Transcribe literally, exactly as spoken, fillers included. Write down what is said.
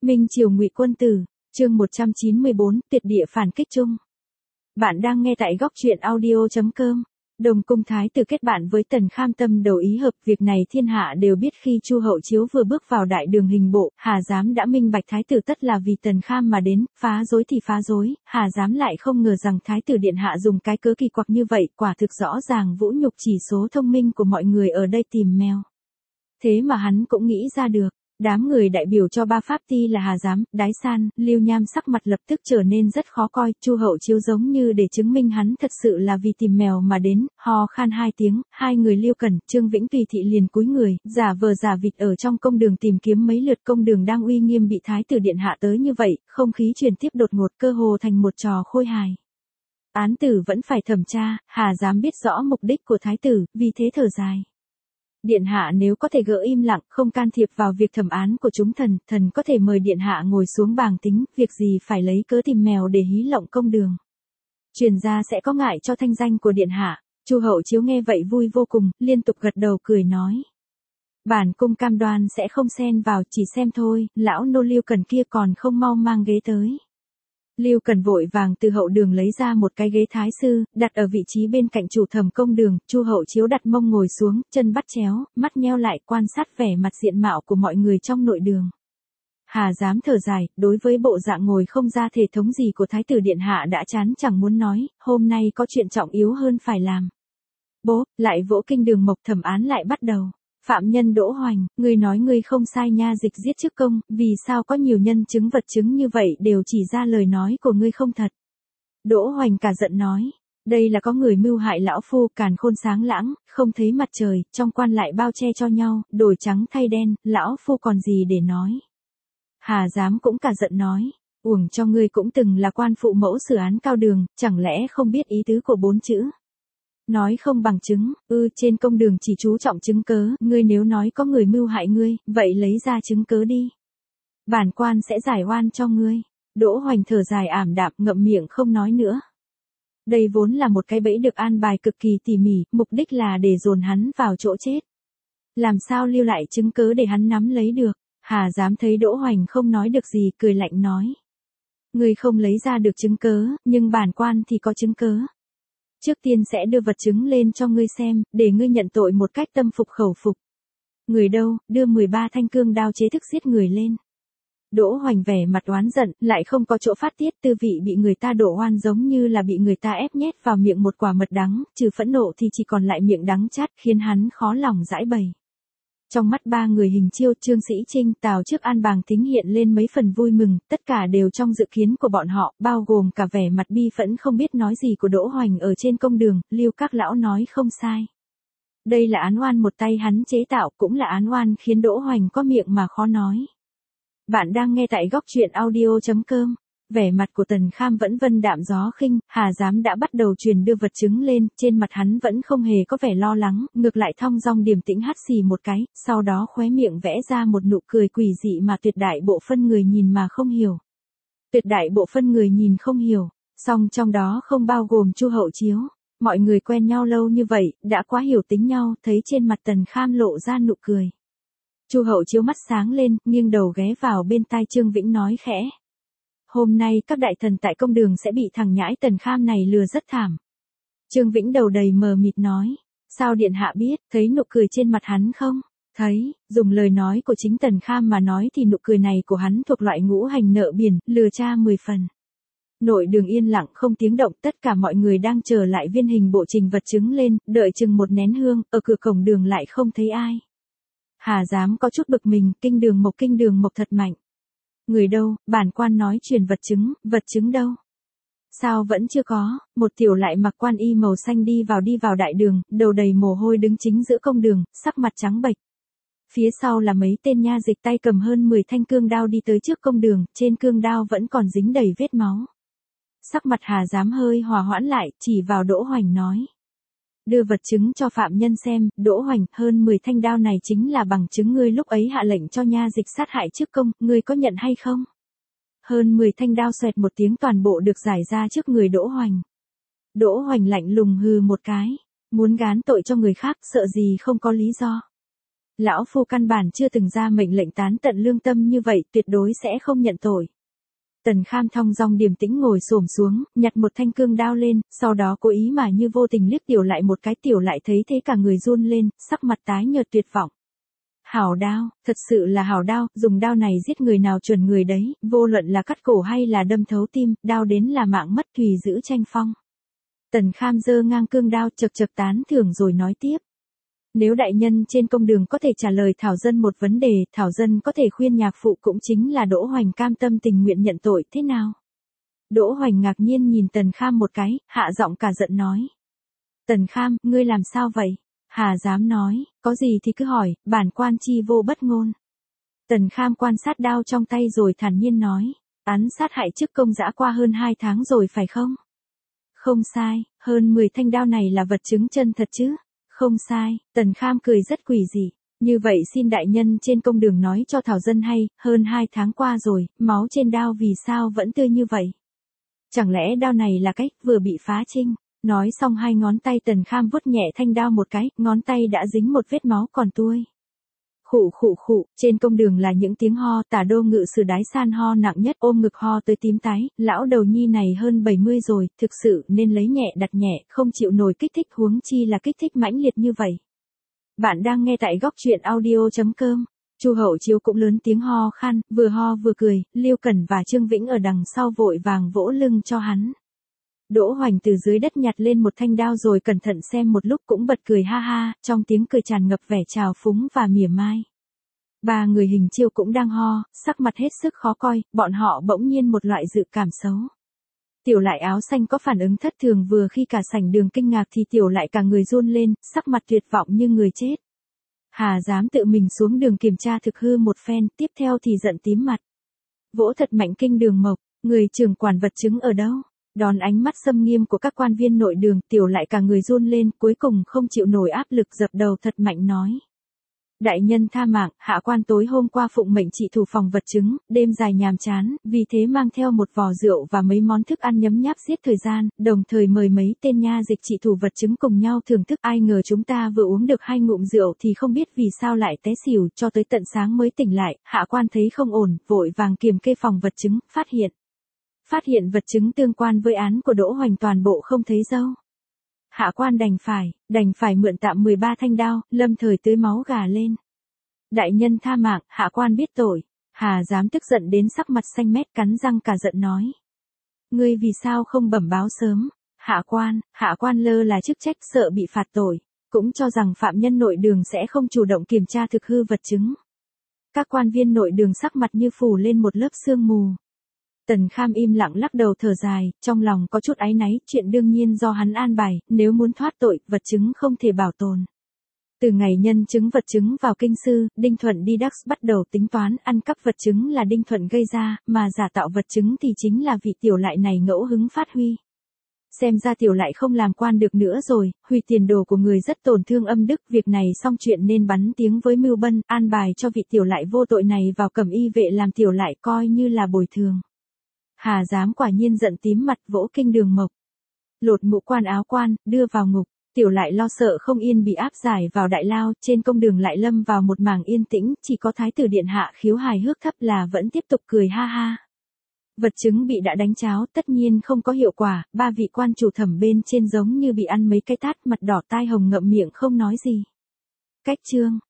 Minh Triều Ngụy Quân Tử, chương một trăm chín mươi bốn, tuyệt địa phản kích chung. Bạn đang nghe tại góc truyện audio chấm com. Đồng Cung Thái tử kết bạn với Tần Kham tâm đầu ý hợp, việc này thiên hạ đều biết. Khi Chu Hậu Chiếu vừa bước vào đại đường hình bộ, Hà Giám đã minh bạch Thái tử tất là vì Tần Kham mà đến, phá rối thì phá rối, Hà Giám lại không ngờ rằng Thái tử điện hạ dùng cái cớ kỳ quặc như vậy, quả thực rõ ràng vũ nhục chỉ số thông minh của mọi người ở đây tìm mèo. Thế mà hắn cũng nghĩ ra được. Đám người đại biểu cho ba pháp ty là Hà Giám, Đái San, Lưu Nham sắc mặt lập tức trở nên rất khó coi. Chu Hậu Chiếu giống như để chứng minh hắn thật sự là vì tìm mèo mà đến, ho khan hai tiếng, hai người Liêu Cẩn, Trương Vĩnh tùy thị liền cúi người, giả vờ giả vịt ở trong công đường tìm kiếm mấy lượt. Công đường đang uy nghiêm bị Thái tử điện hạ tới như vậy, không khí truyền tiếp đột ngột, cơ hồ thành một trò khôi hài. Án tử vẫn phải thẩm tra, Hà Giám biết rõ mục đích của Thái tử, vì thế thở dài. Điện hạ nếu có thể gỡ im lặng, không can thiệp vào việc thẩm án của chúng thần, thần có thể mời điện hạ ngồi xuống bàn tính, việc gì phải lấy cớ tìm mèo để hí lộng công đường. Truyền ra sẽ có ngại cho thanh danh của điện hạ. Chu Hậu Chiếu nghe vậy vui vô cùng, liên tục gật đầu cười nói. Bản cung cam đoan sẽ không xen vào, chỉ xem thôi, lão nô Lưu Cẩn kia còn không mau mang ghế tới. Lưu Cẩn vội vàng từ hậu đường lấy ra một cái ghế thái sư, đặt ở vị trí bên cạnh chủ thẩm công đường. Chu Hậu Chiếu đặt mông ngồi xuống, chân bắt chéo, mắt nheo lại quan sát vẻ mặt diện mạo của mọi người trong nội đường. Hà Giám thở dài, đối với bộ dạng ngồi không ra thể thống gì của Thái tử điện hạ đã chán chẳng muốn nói, hôm nay có chuyện trọng yếu hơn phải làm. Bố, lại vỗ kinh đường mộc. Thẩm án lại bắt đầu. Phạm nhân Đỗ Hoành, ngươi nói ngươi không sai nha, dịch giết trước công, vì sao có nhiều nhân chứng vật chứng như vậy đều chỉ ra lời nói của ngươi không thật. Đỗ Hoành cả giận nói, đây là có người mưu hại lão phu, càn khôn sáng lãng, không thấy mặt trời, trong quan lại bao che cho nhau, đổi trắng thay đen, lão phu còn gì để nói. Hà Giám cũng cả giận nói, uổng cho ngươi cũng từng là quan phụ mẫu xử án cao đường, chẳng lẽ không biết ý tứ của bốn chữ. Nói không bằng chứng, ư trên công đường chỉ chú trọng chứng cớ, ngươi nếu nói có người mưu hại ngươi, vậy lấy ra chứng cớ đi. Bản quan sẽ giải oan cho ngươi. Đỗ Hoành thở dài ảm đạm, ngậm miệng không nói nữa. Đây vốn là một cái bẫy được an bài cực kỳ tỉ mỉ, mục đích là để dồn hắn vào chỗ chết. Làm sao lưu lại chứng cớ để hắn nắm lấy được. Hà Giám thấy Đỗ Hoành không nói được gì, cười lạnh nói. Ngươi không lấy ra được chứng cớ, nhưng bản quan thì có chứng cớ. Trước tiên sẽ đưa vật chứng lên cho ngươi xem, để ngươi nhận tội một cách tâm phục khẩu phục. Người đâu, đưa mười ba thanh cương đao chế thức giết người lên. Đỗ Hoành vẻ mặt oán giận, lại không có chỗ phát tiết, tư vị bị người ta đổ oan giống như là bị người ta ép nhét vào miệng một quả mật đắng, trừ phẫn nộ thì chỉ còn lại miệng đắng chát, khiến hắn khó lòng giải bày. Trong mắt ba người Hình Chiêu, Trương Sĩ Trinh, Tào Trước An Bàng Tính hiện lên mấy phần vui mừng, tất cả đều trong dự kiến của bọn họ, bao gồm cả vẻ mặt bi phẫn không biết nói gì của Đỗ Hoành ở trên công đường. Lưu các lão nói không sai. Đây là án oan một tay hắn chế tạo, cũng là án oan khiến Đỗ Hoành có miệng mà khó nói. Bạn đang nghe tại góc truyện audio chấm com. Vẻ mặt của Tần Kham vẫn vân đạm gió khinh, Hà Giám đã bắt đầu truyền đưa vật chứng lên, trên mặt hắn vẫn không hề có vẻ lo lắng, ngược lại thong dong điềm tĩnh hắt xì một cái, sau đó khóe miệng vẽ ra một nụ cười quỷ dị mà tuyệt đại bộ phân người nhìn mà không hiểu. Tuyệt đại bộ phân người nhìn không hiểu, song trong đó không bao gồm Chu Hậu Chiếu. Mọi người quen nhau lâu như vậy, đã quá hiểu tính nhau, thấy trên mặt Tần Kham lộ ra nụ cười. Chu Hậu Chiếu mắt sáng lên, nghiêng đầu ghé vào bên tai Trương Vĩnh nói khẽ. Hôm nay các đại thần tại công đường sẽ bị thằng nhãi Tần Kham này lừa rất thảm. Trương Vĩnh đầu đầy mờ mịt nói. Sao điện hạ biết, thấy nụ cười trên mặt hắn không? Thấy, dùng lời nói của chính Tần Kham mà nói thì nụ cười này của hắn thuộc loại ngũ hành nợ biển, lừa cha mười phần. Nội đường yên lặng không tiếng động, tất cả mọi người đang chờ lại viên hình bộ trình vật chứng lên, đợi chừng một nén hương, ở cửa cổng đường lại không thấy ai. Hà Giám có chút bực mình, kinh đường mộc kinh đường mộc thật mạnh. Người đâu, bản quan nói truyền vật chứng, vật chứng đâu? Sao vẫn chưa có? Một tiểu lại mặc quan y màu xanh đi vào đi vào đại đường, đầu đầy mồ hôi đứng chính giữa công đường, sắc mặt trắng bệch. Phía sau là mấy tên nha dịch tay cầm hơn mười thanh cương đao đi tới trước công đường, trên cương đao vẫn còn dính đầy vết máu. Sắc mặt Hà Giám hơi hòa hoãn lại, chỉ vào Đỗ Hoành nói. Đưa vật chứng cho phạm nhân xem. Đỗ Hoành, hơn mười thanh đao này chính là bằng chứng ngươi lúc ấy hạ lệnh cho nha dịch sát hại trước công, ngươi có nhận hay không? Hơn mười thanh đao xoẹt một tiếng toàn bộ được giải ra trước người Đỗ Hoành. Đỗ Hoành lạnh lùng hừ một cái, muốn gán tội cho người khác, sợ gì không có lý do. Lão phu căn bản chưa từng ra mệnh lệnh tán tận lương tâm như vậy, tuyệt đối sẽ không nhận tội. Tần Kham thong dong điềm tĩnh ngồi xổm xuống, nhặt một thanh cương đao lên, sau đó cố ý mà như vô tình liếc Tiểu Lại một cái. Tiểu Lại thấy thế cả người run lên, sắc mặt tái nhợt tuyệt vọng. Hảo đao, thật sự là hảo đao, dùng đao này giết người nào chuẩn người đấy, vô luận là cắt cổ hay là đâm thấu tim, đao đến là mạng mất tùy giữ tranh phong. Tần Kham giơ ngang cương đao, chậc chậc tán thưởng rồi nói tiếp. Nếu đại nhân trên công đường có thể trả lời Thảo Dân một vấn đề, Thảo Dân có thể khuyên nhạc phụ cũng chính là Đỗ Hoành cam tâm tình nguyện nhận tội, thế nào? Đỗ Hoành ngạc nhiên nhìn Tần Kham một cái, hạ giọng cả giận nói. Tần Kham, ngươi làm sao vậy? Hà dám nói, có gì thì cứ hỏi, bản quan chi vô bất ngôn. Tần Kham quan sát đao trong tay rồi thản nhiên nói, án sát hại chức công dã qua hơn hai tháng rồi phải không? Không sai, hơn mười thanh đao này là vật chứng chân thật chứ? Không sai, Tần Kham cười rất quỷ dị. Như vậy xin đại nhân trên công đường nói cho Thảo Dân hay, hơn hai tháng qua rồi, máu trên đao vì sao vẫn tươi như vậy? Chẳng lẽ đao này là cách vừa bị phá trinh? Nói xong hai ngón tay Tần Kham vuốt nhẹ thanh đao một cái, ngón tay đã dính một vết máu còn tuôi. Khụ khụ khụ, trên công đường là những tiếng ho. Tả Đô Ngự Sử Đái San ho nặng nhất, ôm ngực ho tới tím tái. Lão đầu nhi này hơn bảy mươi rồi, thực sự nên lấy nhẹ đặt nhẹ, không chịu nổi kích thích, huống chi là kích thích mãnh liệt như vậy. Bạn đang nghe tại góc truyện audio chấm com. Chu Hậu Chiếu cũng lớn tiếng ho khan, vừa ho vừa cười. Liêu Cẩn và Trương Vĩnh ở đằng sau vội vàng vỗ lưng cho hắn. Đỗ Hoành từ dưới đất nhặt lên một thanh đao rồi cẩn thận xem một lúc cũng bật cười ha ha, trong tiếng cười tràn ngập vẻ trào phúng và mỉa mai. Ba người Hình Chiêu cũng đang ho, sắc mặt hết sức khó coi, bọn họ bỗng nhiên một loại dự cảm xấu. Tiểu Lại áo xanh có phản ứng thất thường, vừa khi cả sảnh đường kinh ngạc thì Tiểu Lại cả người run lên, sắc mặt tuyệt vọng như người chết. Hà dám tự mình xuống đường kiểm tra thực hư một phen, tiếp theo thì giận tím mặt. Vỗ thật mạnh kinh đường Mộc, người trưởng quản vật chứng ở đâu? Đón ánh mắt xâm nghiêm của các quan viên nội đường, Tiểu Lại cả người run lên, cuối cùng không chịu nổi áp lực dập đầu thật mạnh nói. Đại nhân tha mạng, hạ quan tối hôm qua phụng mệnh trị thủ phòng vật chứng, đêm dài nhàm chán, vì thế mang theo một vò rượu và mấy món thức ăn nhấm nháp giết thời gian, đồng thời mời mấy tên nha dịch trị thủ vật chứng cùng nhau thưởng thức. Ai ngờ chúng ta vừa uống được hai ngụm rượu thì không biết vì sao lại té xỉu, cho tới tận sáng mới tỉnh lại. Hạ quan thấy không ổn, vội vàng kiểm kê phòng vật chứng, phát hiện. Phát hiện vật chứng tương quan với án của Đỗ Hoành toàn bộ không thấy dâu. Hạ quan đành phải, đành phải mượn tạm mười ba thanh đao, lâm thời tưới máu gà lên. Đại nhân tha mạng, hạ quan biết tội. Hà dám tức giận đến sắc mặt xanh mét, cắn răng cả giận nói. Ngươi vì sao không bẩm báo sớm? Hạ quan, hạ quan lơ là chức trách, sợ bị phạt tội, cũng cho rằng phạm nhân nội đường sẽ không chủ động kiểm tra thực hư vật chứng. Các quan viên nội đường sắc mặt như phủ lên một lớp sương mù. Tần Kham im lặng lắc đầu thở dài, trong lòng có chút áy náy, chuyện đương nhiên do hắn an bài, nếu muốn thoát tội, vật chứng không thể bảo tồn. Từ ngày nhân chứng vật chứng vào kinh sư, Đinh Thuận đi Đắc bắt đầu tính toán, ăn cắp vật chứng là Đinh Thuận gây ra, mà giả tạo vật chứng thì chính là vị Tiểu Lại này ngẫu hứng phát huy. Xem ra Tiểu Lại không làm quan được nữa rồi, hủy tiền đồ của người rất tổn thương âm đức, việc này xong chuyện nên bắn tiếng với Mưu Bân, an bài cho vị Tiểu Lại vô tội này vào cẩm y vệ làm Tiểu Lại coi như là bồi thường. Hà dám quả nhiên giận tím mặt, vỗ kinh đường Mộc. Lột mũ quan áo quan, đưa vào ngục. Tiểu Lại lo sợ không yên bị áp giải vào đại lao, trên công đường lại lâm vào một mảng yên tĩnh, chỉ có thái tử điện hạ Khiếu hài hước thấp là vẫn tiếp tục cười ha ha. Vật chứng bị đã đánh cháo, tất nhiên không có hiệu quả, ba vị quan chủ thẩm bên trên giống như bị ăn mấy cái tát, mặt đỏ tai hồng ngậm miệng không nói gì. Cách chương